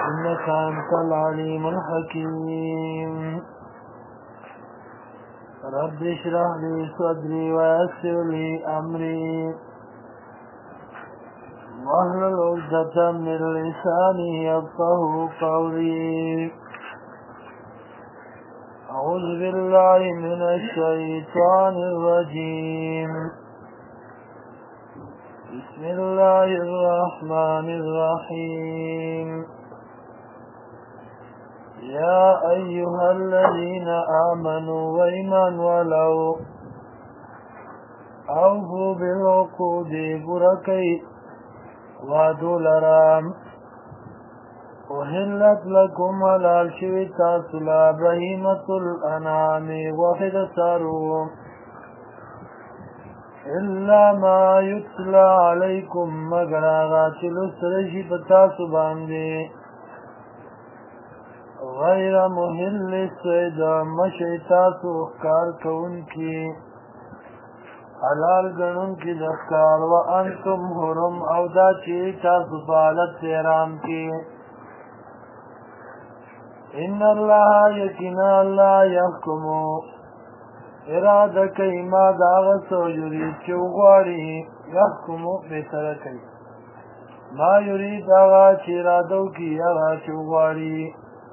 إنك أنت العليم الحكيم رب اشرح لي صدري ويسر لي أمري واحلل عقدة من لساني يفقهوا قولي أعوذ بالله من الشيطان الرجيم بسم الله الرحمن الرحيم يا أيها الذين آمنوا وإيمان ولو أوفوا بالعقود بركي وعدوا لرام أهلت لكم على الشوية سلا بهيمة الأنعام وحد ساروا إلا ما يتلى عليكم مغراغات لسرشي بتاسو باندي غیر محل الصید مشیتاسو اخکار کون کی حلال گنون کی دخکار وانتم حرم او دا چیتاسو فالت تیرام کی ان اللہ یکنا اللہ یحکمو اراده کئی ما داغسو یرید چوغواری یحکمو بسر کئی ما یرید آغا چی ارادو کی آغا چوغواری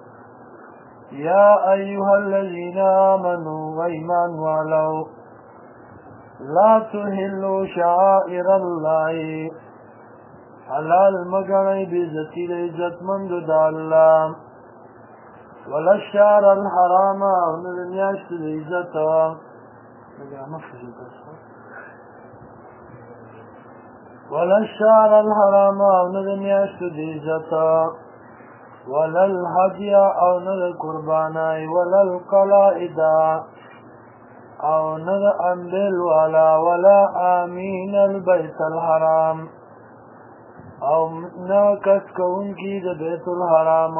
يا أيها الذين آمنوا وإيمان ولو لا تهلوا شعائر الله حلال مغني بذتي لعزت مند الله ولا الشعر الحرام ونرمياش لعزت ولا الشعر الحرام ونرمياش لعزت ولا الهدي او نذ قربانای ولا القلائد او نذ انبل ولا آمین البيت الحرام او نکس کون کی د بیت الحرام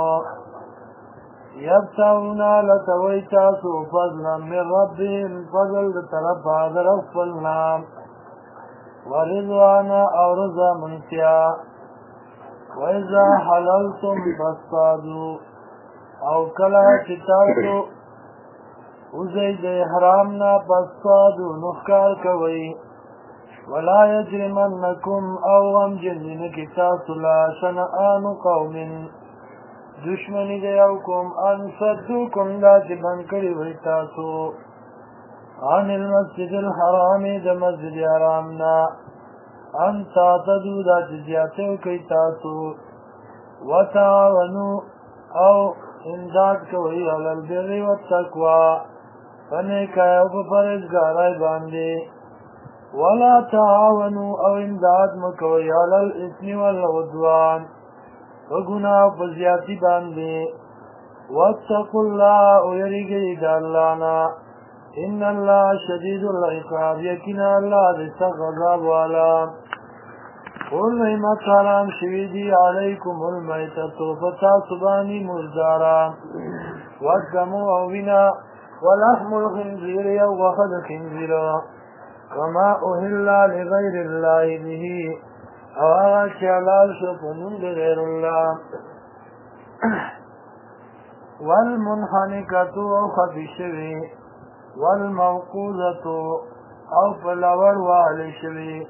یبتغون لتویتاسو فضلا من ربهم فضل طرف حضر افلنا ورضوانا او رضا منتیا وَإِذَا حَلَلْتُمْ فَاصْطَادُوا او کلا چتاسو وزید احرامنا فاصطادوا نخکار کوئی ولا يجرمنكم او هم جنن کتاسو لا شنآن قوم دشمنی دیوکم ان صدوکم لا جبن کری ویتاسو عن المسجد الحرام دا مسجد حرامنا ان تعتدوا دا جزیاتو کئی تاسو وتعاونوا او امداد کوئی علی البر والتقوى فنیکای او پرهیزګارۍ باندې ولا تعاونوا او امداد مکوئی علی الاثم والعدوان وګناه په زیاتی باندې واتقوا الله او یریږئ د الله نه ان الله شدید العقاب یقینا الله د سخت عذاب والا قل نعمت حرام شویدی علیکم المیتة فتا سبانی مزدارا والدمو او ونا ولحم الخنزیر یو وخد خنزیر وما اهلا لغیر الله به او آغا چعلال شپنون لغیر الله والمنحنکتو او خفشوی والموقوذة او فلور والی شوی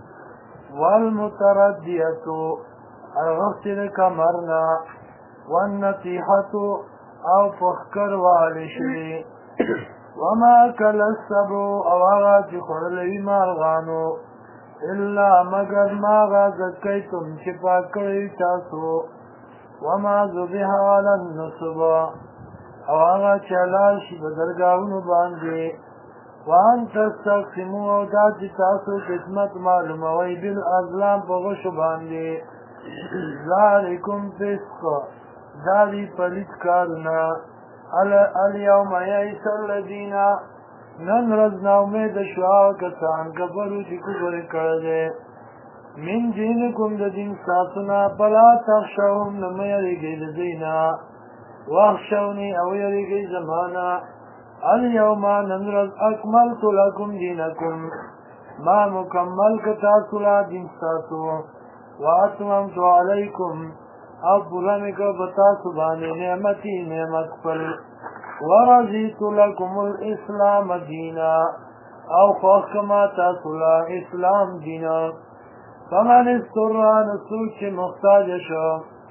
والمتردية الغسل كمرنا والنتيحة او فخكر والی شوی وما كل السبو او آغا چی خورلوی مارغانو الا مگر ماغا زکیتم چپا کری تاسو وما ذبح على النصب او آغا چلال شی بدرگاونو باندی وان تستقسمو او دا چی تاسو قسمت معلوموی بالازلام پا غشو باندی ذالکم فسق دادی پلیت کارنا الیوم یعیس الذین نن رزنا امید شعاو کسان کفرو چی کفر کرده من دینکم دا دین ساتنا بلا تخشوهم نمیریگی لزینا واخشوني او يريقي زمانا اليوم ننرز اكملت لكم دينكم ما مكمل كتاسلا دين ساسو واتممت عليكم او پورا مکو بتا سبحانی نعمتی نعمت پل ورزیت لکم الاسلام دینا او خوخ کما تاسولا اسلام دینا فمن استران سوچ مختاج شو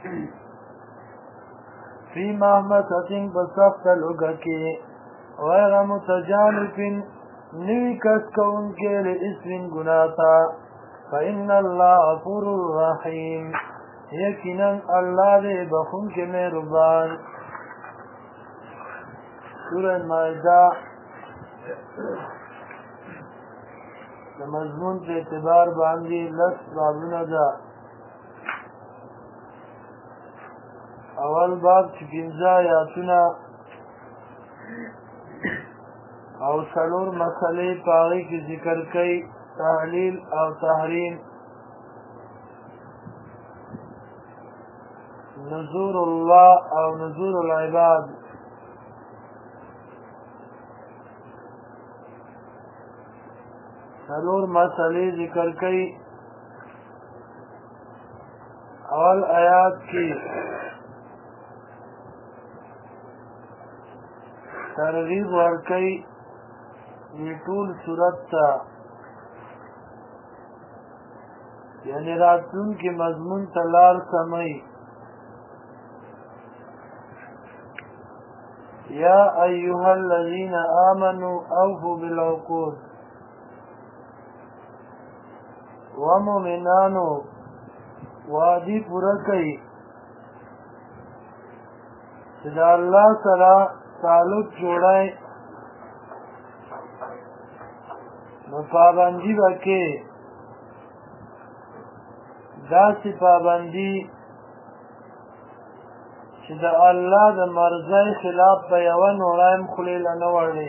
فی محمد بسخت لگکی غیر متجانفین نوی کس کون کے لئسوین گناتا فإن اللہ غفور الرحیم یقینا اللہ دے بخون کے مہربان سورہ مائدہ مضمون کے اعتبار باندھی لس بابونه ده اول باب چې 15 آیاتونه او څلور مسلې په هغې کې ذکر کوي تحلیل او تحریم نذور الله او نذور العباد څلور مسلې ذکر کوي اول آیات کې ترغیب ورکوي دې ټول صورت ته یعنې راتلونکي مضمون ته لار سموي یا ایها الذین آمنوا اوفوا بالعقود ومؤمنانو وعدی پورا کوي چې د الله سره تعلق جوړای نو پابندي وکړي داسې پابندي چې د الله د مرضۍ خلاف په یوه نوړه هم خولې له نه وړي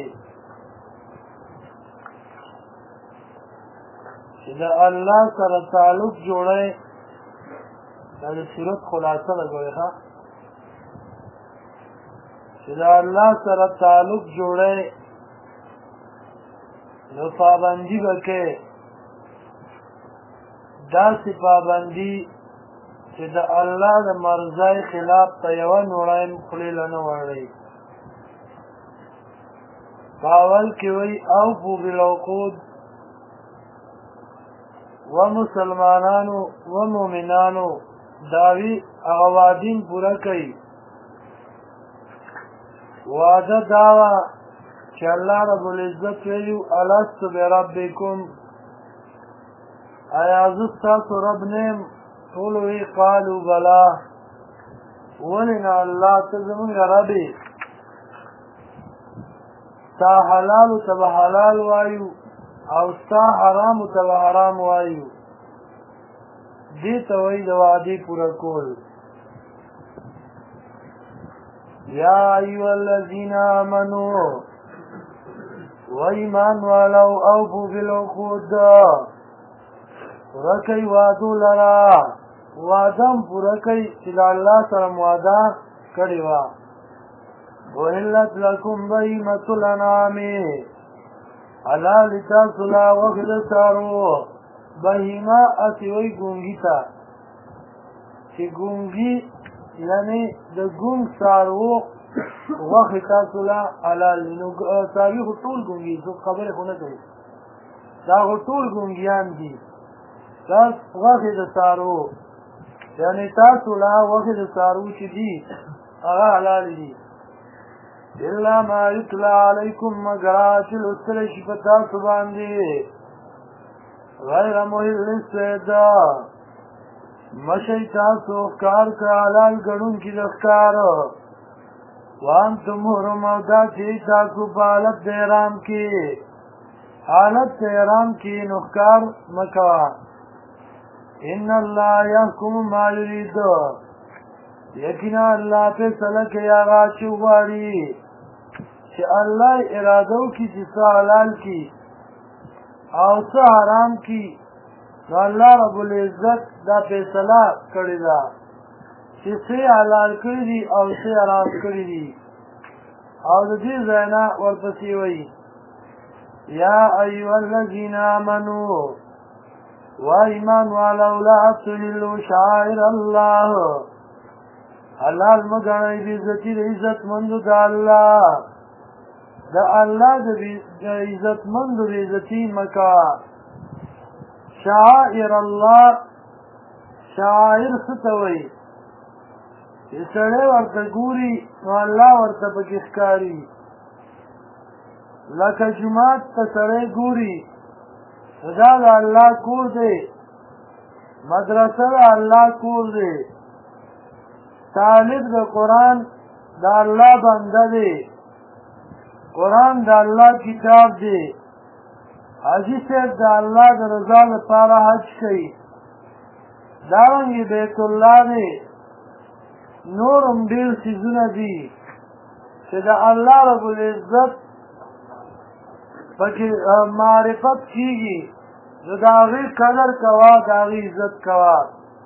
چې د الله سره تعلق جوړی دا د صورت خلاصه ده ګورئ ښه چې د الله سره تعلق جوړی نو پابندي به کوې داسې پابندي چې د الله د مرضۍ خلاف په یوه نوړه هم خولې له نه وړئ په اول کې وایي اوفو بالعقود و مسلمانانو و مومنانو داوی هغه وعدین پوره کوي وعده دا وه چې الله رب العزت ویلي الست بربکم ایا زه ستاسو رب نه یم ټولو وی قالو بلا ولې نه الله ته زمونږ رب یې ستا حلالو ته به حلال وایو او ستا حرامو ته به حرام وایو دې ته وایي د وعدې پوره کول یا ایها الذین آمنوا و ایمان والو اوفو بالعقود پوره کوي وعدو لره وعده هم پوره کوي چې د الله سره وعده کړې وه وحلت لکم بهیمة الانعام حلال تاسو له غوښې د څاروو بهیمه هسې وایي ګونګي ته چې ګونګي یعنې د ګونګ څاروو غوښې تاسو له حلال وي نو څاروي خو ټول ګونګي څوک خبرې خو نه کوي دا خو ټول ګونګیان دي دا غوښې د څاروو یعنې تاسو له غوښې د څاروو چې دي هغه حلال دي الا ما یتلا علیکم مگر چې لوستلی شي په تاسو باندې غیر محل الصید مشئ تاسو ښکار که حلال ګڼونکي د ښکار وانتم محرم او دا چې تاسو په حالت د احرام کې حالت د احرام کې نو ښکار مه کوه ان الله یحکم ما یرید یقینا الله فیصله کوي هغه چې وغواړي چې الله اراده وکړي چې څه حلال کړي او څه حرام کړي نو الله رب العزت دا فیصله کړې ده چې څه حلال کړي دي او څه حرام کړي دي او د دې ځای نه ورپسې وایي یا ایها الذین آمنوا و ایمان والو لا تحلوا شعائر الله حلال مګڼئ بې عزتي د عزتمندو د الله د الله د عزتمندو بې عزتي مه کوه شعائر الله شعائر څه ته وایي چې سړی ورته ګوري نو الله ورته پکې ښکاري لکه جومات ته سړی ګوري نو دا د الله کور دی مدرسه د الله کور دی طالب د قرآن د الله بنده دی قرآن د الله کتاب دی حاجي صاحب د الله د رضا لپاره حج کوي دارنګې بیت الله دی نور هم ډېر څیزونه دي چې د الله رب العزت پکې معرفت کېږي نو د هغې قدر کوه د هغې عزت کوه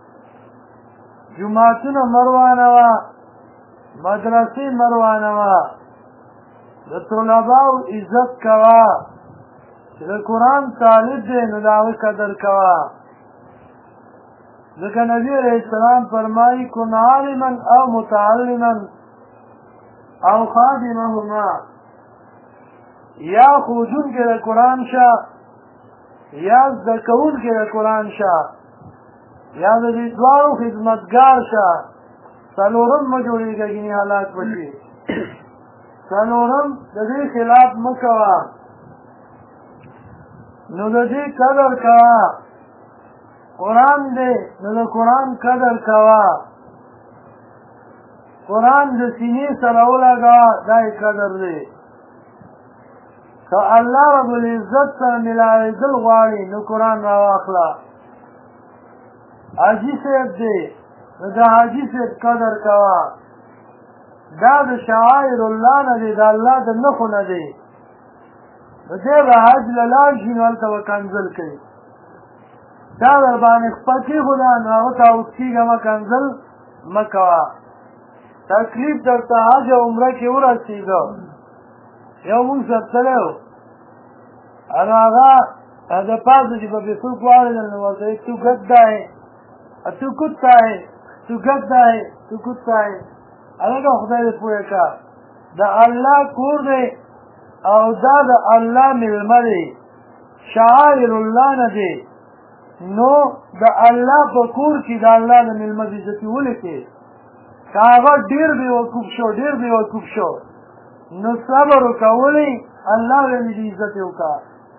جوماتونه مروانوه مدرسې مروانوه د طلباو عزت کوه چې د قرآن طالب دی نو د هغې قدر کوه ځکه نبي علیه السلام فرمایي کن عالما او متعلما او خادمهما یا ښوونکی د قرآن شه یا زده کوونکی د قرآن شه یا د دې دواړو خدمتګار شه څلورم مه جوړېږه ګینې هلاک به شي څلورم د دې خلاف مه کوه نو د دې قدر کوه قرآن دی نو د قرآن قدر کوه قرآن د سینې سره ولګوه دا یې قدر دی که الله رب العزت سره ملاوېدل غواړي نو قرآن راواخله حاجي صاحب دی نو د حاجي صاحب قدر کوه دا د شعائر الله نه دی د الله د نښو نه دی نو دی به حج له لاړ شي نو هلته به کنځل کوي دا در باندې خپه کېښوده نو هغه ته اوسکېږه مه کنځل مه کوه تکلیف درته حج او عمره کې ورسېږه یو مونږ سره تللی و نو هغه د پاسه چې به څوک واړېدل نو ورته وایي تو ګدا ہے تو کتا ہے تو ګدا ہے تو کتا ہے هلکه خدای دې پوه کړه د الله کور دی او دا د الله مېلمه دی شعائر الله نه دی نو د الله په کور کې د الله د مېلمه عزتي ولیکې که هغه ډېر بېوقوف شو ډېر بېوقوف شو نو صبر وکولی الله به مې د عزت وکړه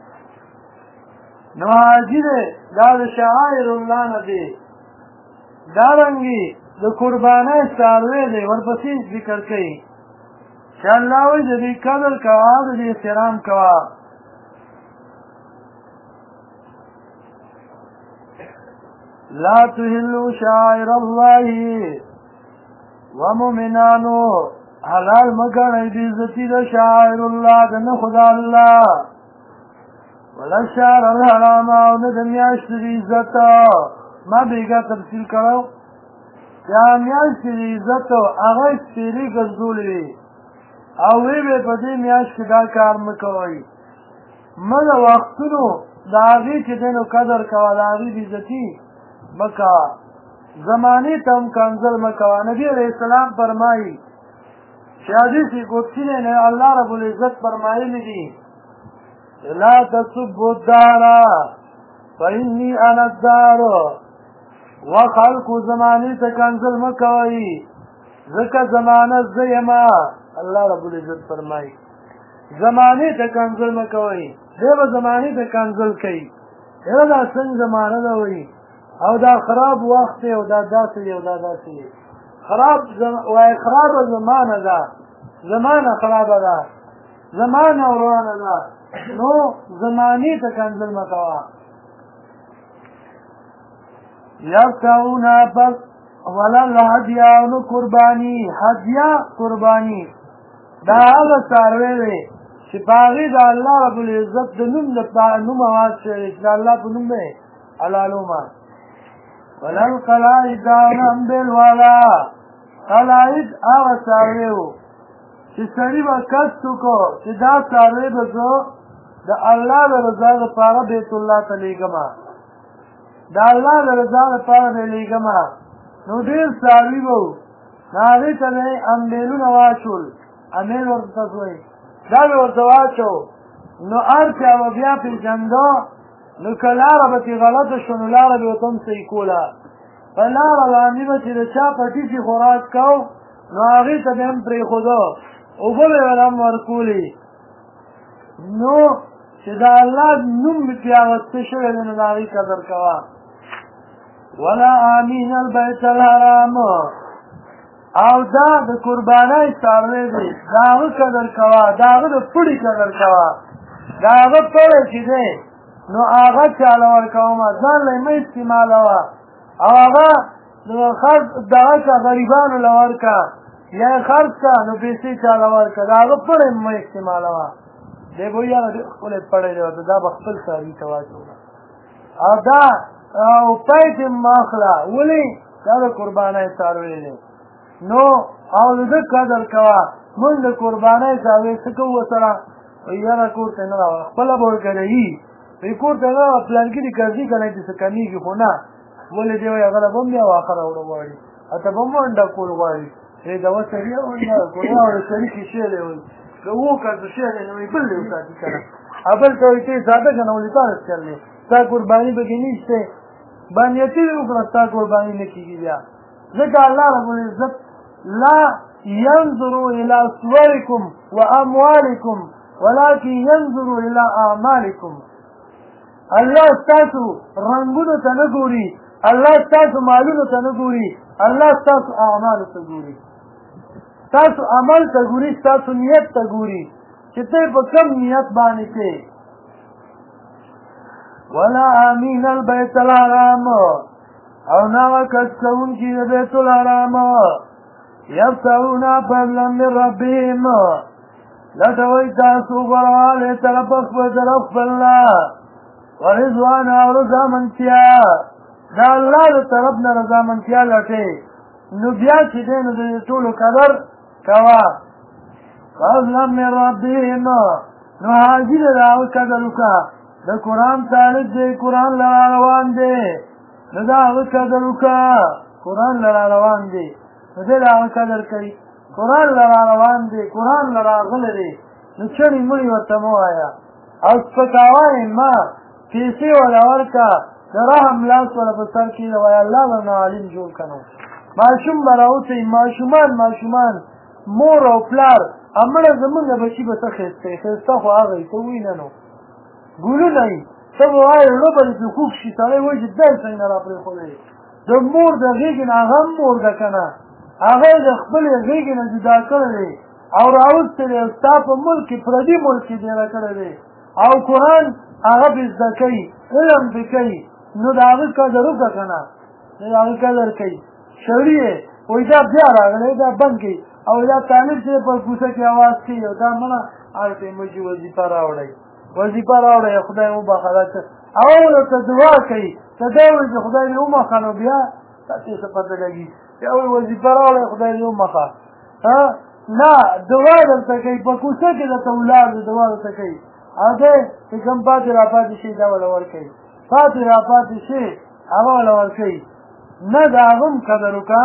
نو حاجي دی دا د شعائر الله نه دی دارنګې د قربانۍ څاروی دی ورپسې ذکر کوي چې الله وایي د دې قدر کوه د دې احترام کوه لا تهلوا شعائر الله ومؤمنانو حلال مګڼئ د عزتي د شعائر الله د نښو د الله ولا الشهر الحرام او نه د میاشتې د عزت ما بېګا تفصیل کړی چې هغه میاشتې د عزت هغه سپېرې ګرځولې وي او وی به په دې میاشت کې دا کار مه کوئ مه د وختونو د هغې چې دی نو قدر کوه د هغې د عزتي مه کوه زمانې ته هم کنځل مه کوه نبي علیه السلام فرمایي چې حدیث قدسي دی نه الله رب العزت فرمایلي دي لا تسبوا الدهر فإني أنا الدهر وخلق زمانې ته کنځل مه کوئ ځکه زمانه زه یمه الله رب العزت فرمایي زمانې ته کنځل مه کوئ دی به زمانې ته کنځل کوي یاره دا څنګه زمانه ده وایي او دا خراب وخت دی او دا داسې دی او دا داسې دی خرابه زمانه ده زمانه خرابه ده زمانه ورانه ده نو زمانې ته کنځل مه کوه یفتحون پس ولل هدیه نو قرباني هدیه قرباني دا هغه څاروی دی چې په هغې د الله رب العزت د نوم اواز شوی چې د الله په نوم دی حلالومه ولل قلائد داونم بالولا قلائد هغه څاروی و چې سړي به کسب وکړو چې دا څاروی به زه د الله د رضا لپاره بیت الله ته لېږمه د الله د رضا لپاره به لېږمه نو ډېر څاروي به هغې ته به یې امبیلونه واچول امیل ورته تاسو وایي دا به ورته واچو نو هر چا به بیا پېژنده نو که لاره به ترې غلطه شوه نو لاره به ورته هم صحیح کوله په لاره باندې به چې د چا پټي چې خوراک کو نو هغې ته به هم پرېښوده اوبه به یې هم ورکولې نو چې د الله نوم پرې اغوسته شوی دی نو د هغې قدر کوه ولا آمین البیت الحرام او دا د قربانۍ څاروی دی د هغه قدر کوه د هغه د پړي قدر کوه د هغه پړی چې دی نو هغه چاله ورکومه ځان له یې مه استعمالوه او هغه دغه که غریبانو له ورکه یا یې خرڅ کړه نو پیسې چاله ورکړه د هغه پړی مه استعمالوه دی به یاره ډېر ښکلی پړی دی ورته دا به خپل څاروي ته واچوله او دا او پیسې مه اخله ولې دا د قربانۍ څاروی دی نو او د ده قدر کوه مونږ د قربانۍ څاروی څه کوو ورسره وایي یاره کور ته نه راوړه خپله به ورکوي وایي کور ته نه راوړه پلانکي دې قرضي که نه چې څه کمېږي خو نه ولې دی وایي هغه له به هم بیا واښه راوړه غواړي هلته به هم ونډه کول غواړي وایي دوا سړي وایي سړي کې شی دی وایي که اووه کسه شی دی نو وایي بل دی وساتي که نه او بل ته وایي ته یې ساده که نه ولې تا داسې چل دی ستا قرباني پکې نشته بانیتي دې وکړه ستا قرباني نه کېږي بیا ځکه الله رب العزت لا ينظر إلى صوركم وأموالكم ولكن ينظر إلى أعمالكم الله ستاسو رنگونو ته نه ګوري الله ستاسو مالونو ته نه ګوري الله ستاسو اعمالو ته ګوري ستاسو عمل ته ګوري ستاسو نیت ته ګوري چې ته په کوم نیت باندې کې ولا آمین البیت الحرام او ناوه کس کوونکي د بیت الحرام یبتغون فضلا من ربهم لټوئ تاسو غوړوالی طرف خپلنا ورضوانه او رضامندتیا د الله د طرف نه رضامندتیا لټئ نو بیا چې دی نو د دې ټولو قدر کوه فضلا من ربهم نو حاجي دی د هغه قدر وکړه د قرآن طالب دی قرآن لرا روان دی نو د هغه قدر وکړه قرآن لرا روان دی نو دی د هغه قدر کوي قرآن لرا روان دی قرآن لرا غلی دی نو چڼې مړې ورته مه وایه او سپکاوه یې مه پیسې وله ورکړه د رحم لاس وله په سر کښېږده وایه الله به نه عالم جوړ که نو ماشوم به راوڅوي ماشومان مور او پلار مړه زمونږ بچي به څه ښایسته یي ښایسته خو هغه یي ته ووینه نو ګلونه یي ته به وایې زړه به دې پرې خوږ شي سړی وایي چې دی څنګه را پرېښودی د مور د غېږې نه هغه هم مور ده که نه هغه یې د خپلې غېږې نه جدا کړی دی او راوستی دی او ستا په ملک کې پردي ملک کې دېره کړی دی او قرآن هغه پرې زده کوي علم پرې کوي نو د هغه قدر وکړه که نه د هغه قدر کوي شړي یې وایي دا بیا راغلی دا بند کړي او دا طالب چې په کوڅه کې اواز کوي او دا منه هلته یې موږ وظیفه راوړئ خدای وبخه دا او ورته دعا کوي ته دا وایي چې خدای دې ومخه نو بیا تاسې څه پته لګي بیا وایي وظیفه راوړئ خدای دې ومخه نه دعا درته کوي په کوڅه کې درته ولاړ دی دعا درته کوي او دی چې کوم پاتې راپاتې شي دا وله ورکوي پاتې راپاتې شي هغه وله ورکوي نه د هغه هم قدر وکړه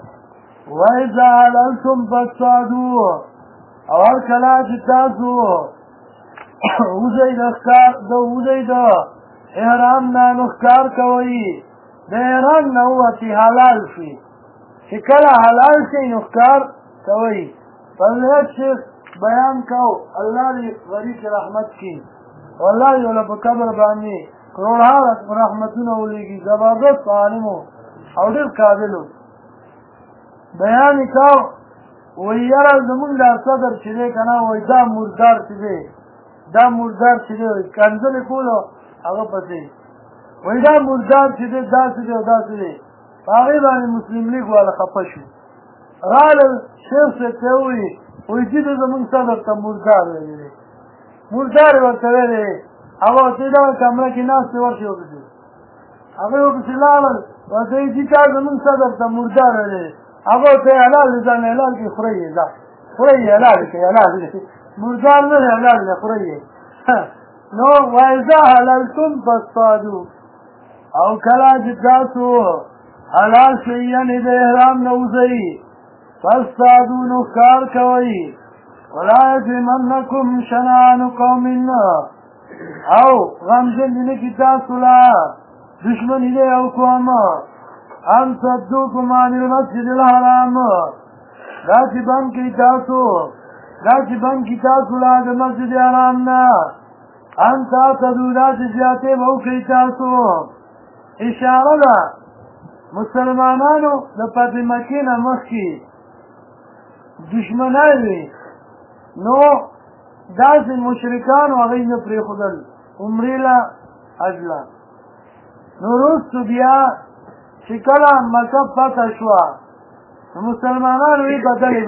وإذا حللتم فاصطادوا او هر کله چې تاسو وځئ د احرام نه نو ښکار کوئ د احرام نه ووتې حلال شي چې کله حلال شي نو ښکار کوئ فضیلت شیخ بیان کو الله دې غریب کې رحمت کړي والله دې وله په قبر باندې کروڑها رحمتونه ولیږي زبردست عالم او ډېر قابل بیان یې کو وایي یاره زمونږ دا صدر چې دی که نه وایي دا مردار چې دی وایي کنځلې کولو هغه پسې وایي دا مردار چې دی داسې دی او داسې دی په هغې باندې مسلم لیګ والا خفه شو راغلل شیخ صاحب ته ووایي وایي چې دی زمونږ صدر ته مردار ویلی دی مردار یې ورته ویلی دی هغه ورته دغه کمره کې ناست دی ورشي ورپسې هغوی ورپسې لاړل ورته وایي چې تا زمونږ صدر ته مردار ویلی دی هغه ته حلال دي ځان حلال کې خورئ یې ځه خورئ یې حلال کې حلال دی مردار نه دی حلال دی خورئ یې نو وإذا حللتم فاصطادوا او کله چې تاسو حلال شئ یعنې د احرام نه وځئ فاستعدوا نخار کوئی ولا يجرمنكم شنآن قوم او غمجن دینکی تاسو لا دشمنی دی او قوم ان صدوکم عن المسجد الحرام دا چې بند کی تاسو لا د مسجد حرام نه ان تعتدوا دا چې زیاتې به وکړئ تاسو اشاره ده مسلمانانو د فتح مکې نه مخکې دشمنان وي نو داسې مشرکانو هغوی نه پرېښودل عمرې له اجله نو وروستو بیا چې کله مکه فتح شوه نو مسلمانانو وی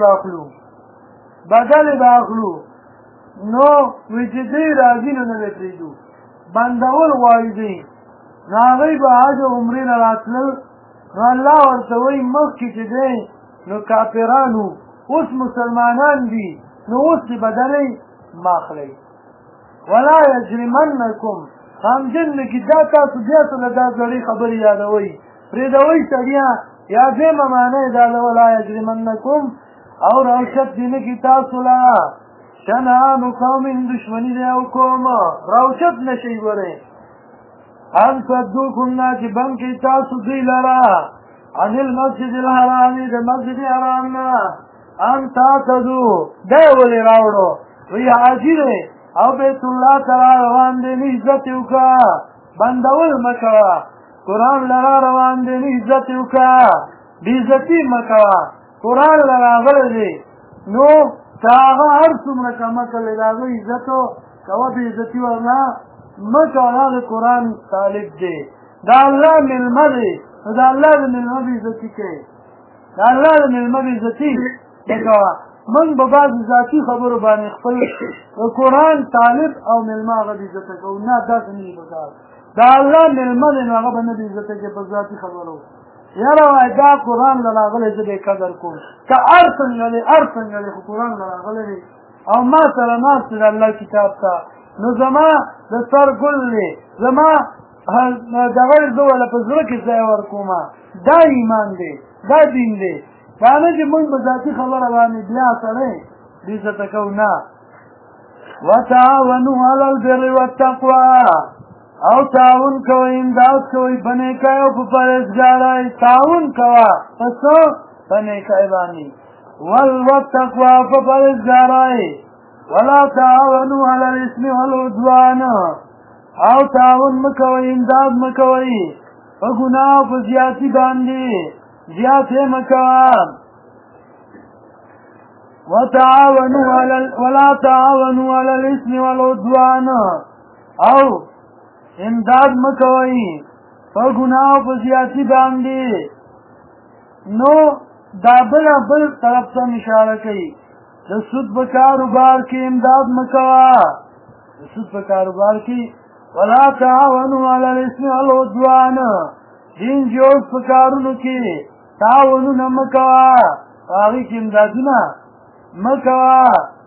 بدلې به اخلو نو وی چې دوی راځي نو نه به پرېږدو بندول غواړي دوی نو هغوی به حج او عمرې نه راتلل نو الله ورته وایي مخکې چې دی نو کافرانو اوس مسلمانان دي نو اوس دې بدلې مه اخلئ ولا یجرمنکم غمجن نه کي دا تاسو بیا څه دا زړې خبرې یادوئ پرېږدوئ سړیا یا دویمه معنی یې دا ده ولا یجرمنکم او روشت دې نه کي تاسو له شنآن قوم دشمني دی او قوم روشت نشئ ګورئ ان صدوکم نه چې بند کړئ تاسو دوی لره عن المسجد الحرام د مسجد حرام نه ان تعتدوا دی ولې راوړو وی حاجي دی او بیت الله ته را روان دی نه عزت یې وکړه بندول مه کوه قرآن لره روان دی نه عزت یې وکړه بېعزتي مه کوه قرآن له راغلی دی نو که هغه هر څومره کمکه دی د هغه عزت کوه بېعزتي ورنه مه کوه هغه قرآن طالب دی د الله مېلمه دی نو د الله د مېلمه بېعزتي کوي د الله د مېلمه بېعزتي مه کوه موږ به بعضې ذاتي خبرو باندې خپل د قرآن طالب او مېلمه هغه بېعزته کوو نه داسې نه وي پکار د الله مېلمه دی نو هغه به نه بېعزته کوي په ذاتي خبرو یاره وایي دا قرآن له راغلی زه به یې قدر کوم که هر څنګه دی خو قرآن له راغلی دی او ما سره ناست دی د الله کتاب ته نو زما د سر ګل دی زما دغه زه وله په زړه کې ځای ورکومه دا ایمان دی دا دین دی دا نه چې موږ په ذاتي خبره باندې بیا سړی بېعزته کوو نه وتعاونوا علی البر والتقوی او تعاون کوئ امداد کوئ په نیکۍ او په پرهیزګارۍ تعاون کوه په څه په نیکۍ باندې والتقوی په پرهیزګارۍ ولا تعاونوا علی الاثم والعدوان او تعاون مه کوئ امداد مه کوئ په ګناه او په زیاتي باندې زیاتې مه کوه ولا تعاونوا علی الاثم والعدوان او امداد مه کوئ په ګناه او په زیاتي باندې نو دا بل طرف ته اشاره کوي د سود په کاروبار کې امداد مه کوه د سود په کاروبار کې ولا تعاونوا علی الاثم والعدوان دین جوړ په کارونو کې تعاونونه مه کوه په هغې کې امدادونه مه کوه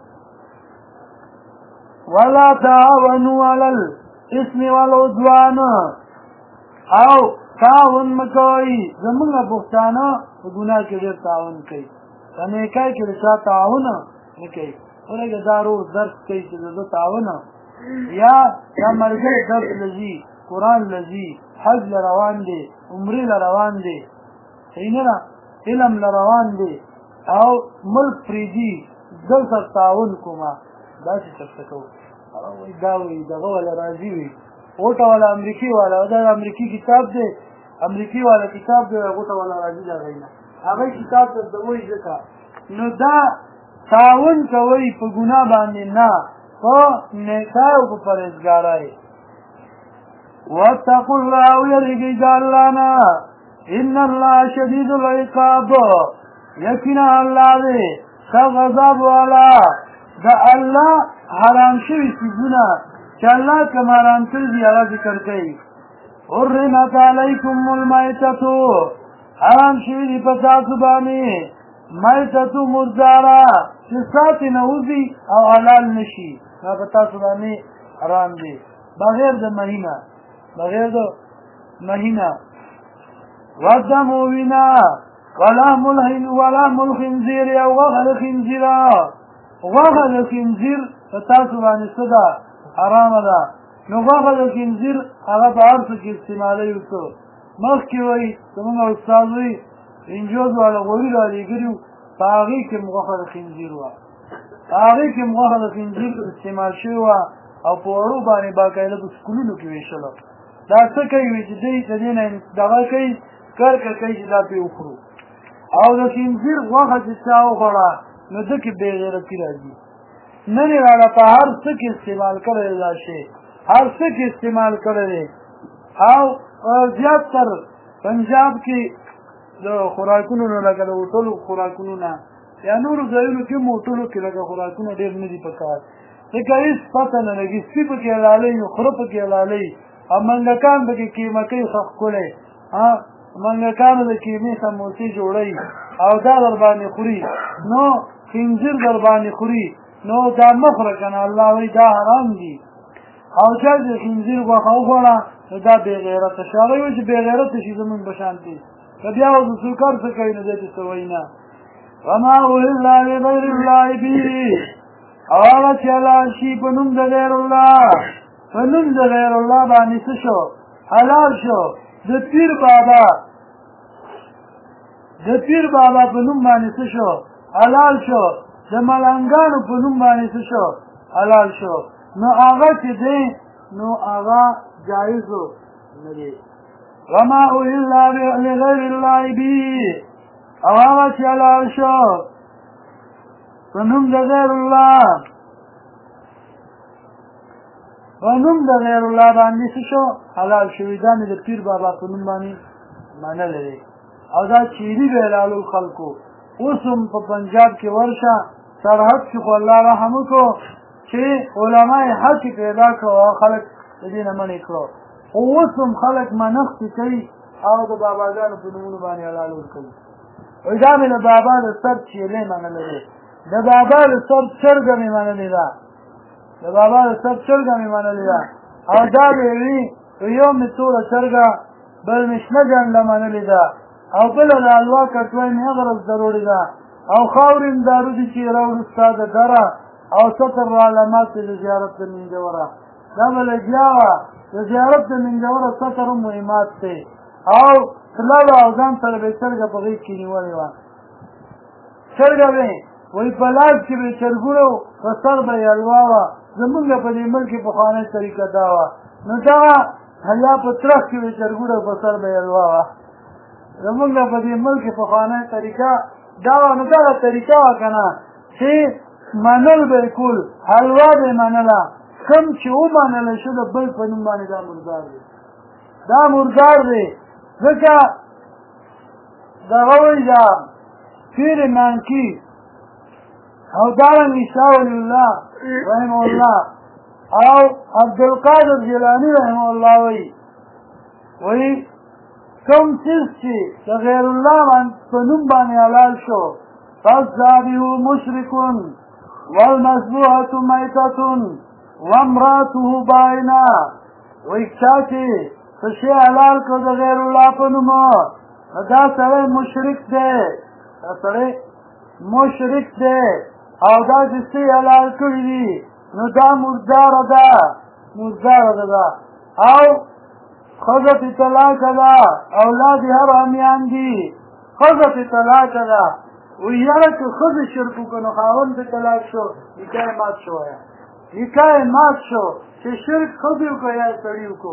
ولا تعاونوا علی الاثم والعدوان او تعاون مه کوئ زمونږ پښتانه په ګناه کې ډېر تعاون کوي په نیکۍ کې د چا تعاون نه کوي ورګه دا روز درس کوي چې زه تعاون یا دا ملګری درس لځي قرآن لځي حج له روان دی عمرې له روان دی صحیح نه ده علم له روان دی او ملک پرېږدي دل سره تعاون کومه داسې چرته کوو دا وایي دغه والا راځي وي غوټه والا امریکي والا دا امریکي کتاب دی امریکي والا کتاب دی غوټه والا راځي د هغې نه هغه کتاب ته د وایي ځکه نو دا تعاون کوئ په ګناه باندې نه په نیکۍ او په پرهیزګارۍ واتقوا الله ویریږئ د الله نه ان الله شدید العقاب یقینا الله دی ښه غضب والا د الله حرام شوي څیزونه چې الله کوم حرام کړي دي هغه ذکر کوي حرمت علیکم المیتة حرام شوي دي په تاسو باندې میتة مرداره چې ساتې نه وځي او حلال نشي دا په تاسو باندې حرام دي بغیر د مهینه ودم وینا ولحم الخنزير او غوښه د خنزیر غوښه د خنزیر په تاسو باندې څه ده حرامه ده نو غوښه د خنزیر هغه په هر څه کې استعمالوي څه مخکې وایي زموږ استاد وایي انجوز والا غوړي رالیږلي وو په هغې کې م غوښه د خنزیر وه په هغې کې م غوښه د خنزیر استعمال شوې وه او په وړو باندې باقاعده په سکولونو کې ویشله دا څه کوي چې دوی د دې نه دغه کوي کرکه کوي چې دا پرې وخورو او د خنزیر غوښه چې چا وخوړه نو ده کې بې غیرتي راځي نن یې راله په هر څه کې استعمال کړی دی دا شی هر څه کې استعمال کړی دی او زیات تر پنجاب کې د خوراکونو نه لکه د هوټلو خوراکونو نه یا نورو ځایونو کې هم هوټلو کې لکه خوراکونه ډېر نه دي په کار ځکه هېڅ پته نه لګي سپي پکې حلالوي نو خره پکې حلالوي او منګکان پکې قیمکۍ ښه ښکلی منګکانو د قیمې سموسې جوړوي او دا در باندې خوري نو خنزیر در باندې خوري نو دا مه خوره که نه الله وایي دا حرام دي او چا چې خنزیر غوښه وخوړه نو دا بې غیرته شي هغوی وایي چې بې غیرته شي زمونږ په شانتې که بیا ورته څوک هر څه کوي نو دی چې څه وایي نه وما أهل لغیر الله به او هغه چې حلال شي په نوم د غیر الله په نوم د غیر الله باندې څه شو حلال شو د پیر بابا په نوم باندې څه شو حلال شو د ملنګانو په نوم باندې څه شو حلال شو نو هغه چې دی نو هغه جایزو نه دی وما أهل لغیر الله به او هغه چې حلال شو په نوم د غیر الله په نوم د غیر الله باندې څه شو حلال شوي دا مې د پیر بابا په نوم باندې منلی دی او دا چیري به حلالو الخلقو اوس هم په پنجاب کې ورشه سرحد کې خو الله رحم وکړو چې علماء حق پیدا کړو او خلک د دې نه منې کړو خو اوس هم خلک منښتې کوي او د باباګانو په نومونو باندې حلال ورکوي وایي دا مې د بابا د سر چیلې منلی دی د بابا د سر چرګه مې منلې ده د بابا د سر چرګه مې منلې ده او دا به وي یو مې توره چرګه بل مې شنه جنډه منلې ده او بله د حلوا کټوۍ مې اغرز ضروري ده او خاورې م دارو دي چې راوړو ستا د دره او ستر را علامات د زیارت د منجوره دا به لګیا وه د زیارت د منجوره ستر هم مهمات دی او تلله او ځان سره به یې چرګه په غېږ کې نیولې وه چرګه به وایي په لاس کې به یې چرګونه و په سر به یې حلوا وه زمونږ په دې ملک کې پخوانۍ طریقه دا وه نو دغه حیا په ترخ کې به یې چرګونه په سر به یې حلوا وه زمونږ په دې ملک کې پخوانۍ طریقه دا وه نو دغه طریقه وه که نه چې منل بالکل حلوا به یې منله کوم چې ومنلی شو د بل په نوم باندې دا مردار دی دا مردار دی ځکه دغه وایي دا پیر مانکي او دارنګې شاه ولی الله رحمه الله او عبدالقادر جیلاني رحمه الله وایي کوم څیز چې د غیر الله په نوم باندې حلال شو فالذابح مشرک والمذبوحة میتة وامرأته بائنة وایي چا چې څه شی حلال کړ د غیر الله په نوم دا سړی مشرک دی دا سړی مشرک دی او دا چې څه حلال کړي دي نو دا مرداره ده او ښځه پې طلاقه ده اولاد یې حرامیان دي ښځه پې طلاقه ده وایي یاره که ښځې شرک وکړو نو خاوند پې طلاق شو نکاح یې مات شو نکاح یې مات شو چې شرک ښځې وکړو یا سړي وکړو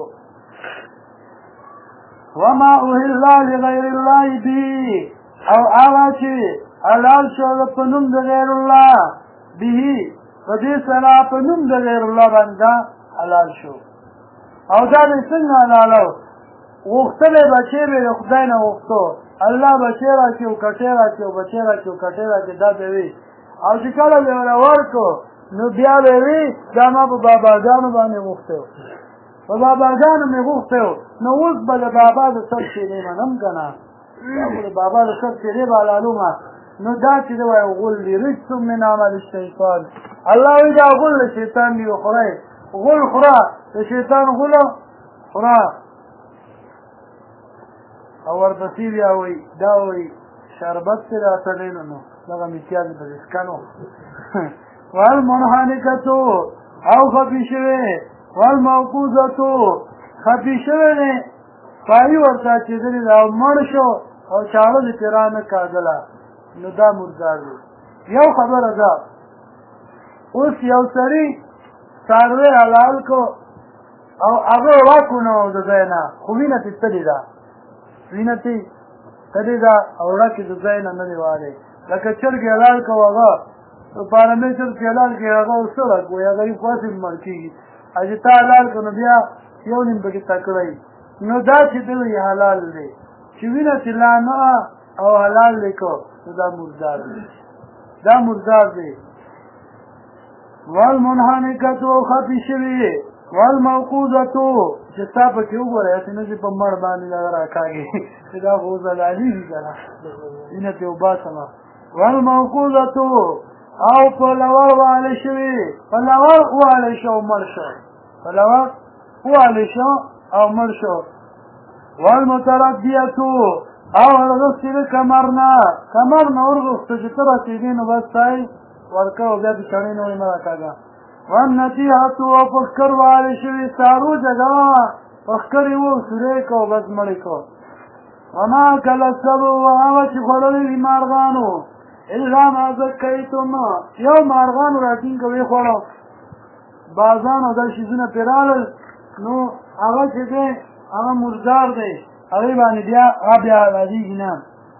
وما أهل لغیر الله به او هغه چې حلال شو په نوم د غیر الله به په دې سره په نوم د غیر الله باندې حلال شو او دا به څنګه حلالو غوښتلی بچی به د خدای نه غوښتو الله بچی راکړي او کټی راکړي او بچی راکړي او کټی راکړي دا به وي او چې کله به ورله ورکړو نو بیا به وي دا ما په باباګانو باندې غوښتی په باباګانو مې غوښتی نو اوس به د بابا د سر چیرې منم که نه دا خو د بابا د سر چیرې به حلالومه نو دا چې دی وایي غل دي رجس من عمل الشیطان الله وایي دا غل د شیطان دي وخورئ غل خوره د شیطان غله خوره او ورپسې بیا وایي دا وایي شربت ته راتللی نو دغه امتیاز به اسکنو والمنحنکتو او خفي شوی والموقوذتو خفي شوی دی پایي ورته اچېدلي ده او مړ شو او چاړه دې ترې رانه کاږله نو دا مردار دی یو خبره ده اوس یو سړي څاروی حلال کو او هغه واکونه د ځای نه خو وینه ترې تلې ده وینه ترې تلې ده او ړکې د ځای نه نه دی والی لکه چرګې حلال کو هغه پارامتر کې حلال کې هغه سره کوي هغه یې خاصه مړ کېږي چې تا حلال کړو نو بیا یو نیم پکې تکړی نو دا چې دوی حلال دی چې وینه چې لا نه او حلال دی کو نو دا مردار دی دا مردار دی والمنحنکتو خفي شوي والموقوذتو چې ستا پکې وګورئ هسې نه چې په مړ باندې دغه راکاږي چې دا خو زلالي وي که نه وینه ترې وباسمه والموقوذتو او په لور والی شوي په لور والی شو او مړ شو په لور والی شو او مړ شو والمتردیتو او ورغستې د کمر نه ورغسته چې ته رسېدې نو بس سای ورکه او بیا د چڼې نه وایي مه راکاږه والنتیحتو او په ښکر والی شوي څارو جګه په ښکر یې وسورې کو بس مړې کو وما کل السبو هغه چې خوړلی دي مارغانو الا ما زکیتم یو مارغانو راټینګ ویې خوړو بازانو دا شیزونه پرې رالل نو هغه چې دی هغه مردار دی هغې باندې بیا راځېږي نه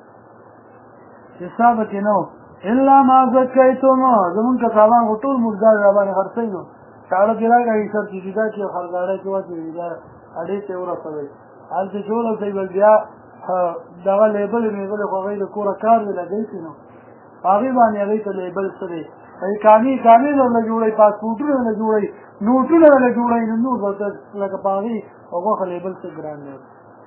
حسابه کې نه الا ما زکیتم زمونږ کسابان خو ټول مردار را باندې خرڅوي نو چاړه کې راکړي سر چې جدا کړي خرګاړی کې واچوي دا اډې ته ورسوي هلته چې ورسوي بس بیا دغه لیبل میبل خو هغوی د کوره کار دی لګوي نو هغې باندې هغوی ته لیبل څه دی کامې درله جوړوي پاسپورټونه درله جوړوي نوټونه درله جوړوي نو نور به لکه په هغې غوښه لیبل څه ګران دی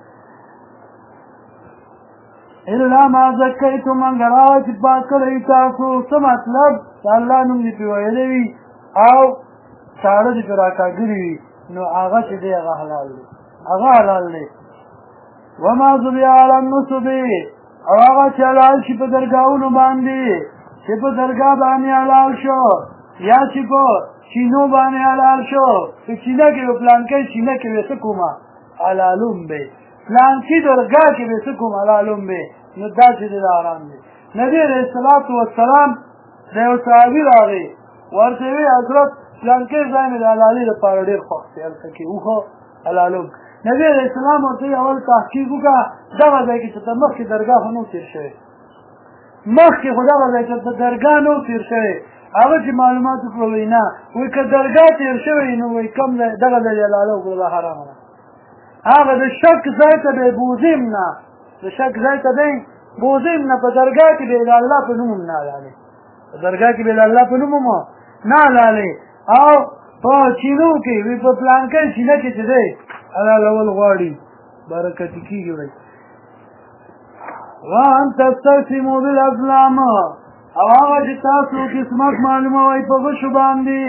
الا ما زکیتم مګر هغه چې پاک کړی تاسو څه مطلب د الله نوم دې پرې ویلی وي او چاړه دې پرې راکاږلي وي نو هغه چې دی هغه حلال دی وما ذبح علی النصب او هغه چې حلال شي په درګاهونو باندې چې په درګاه باندې حلال شو یا چې په چینو باندې حلال شو په چینه کې په پلانکۍ چینه کې به څه کومه حلالون به پلانکي درګاه کې به څه کوم حلالون به نو دا چې دی حرام دی نبي علیه الصلاة والسلام د یو صحابي راغی ورته وی حضرت پلانکۍ ځای مې د حلالۍ لپاره ډېر خوښ دی هلته کې اوښه حلالون نبي علیه السلام ورته اول تحقیق وکړه دغه ځای کې چې ته مخکې درګاه خو نه تېر شوی مخکې خو دغه ځای چې ته درګاه نه تېر شوی هغه چې معلومات وکړه وایي نه وایي که درګاه تېر شوی نو وایي کم دغه ځای حلاله وکړه دا حرامه ده هغه د شک ځای ته به بوځیم نه د شک ځای ته دی بوځیم نه په درګاه کې به د الله په نوم هم نه حلالې په درګاه کې به د الله په نوم هم نه حلالې او په چینو کې وي په پلانکۍ چینه کې چې دی حلالول غواړي برکتي کېږي وایي وان تستقسموا بالازلام او هغه چې تاسو قسمت معلوموئ په غشو باندې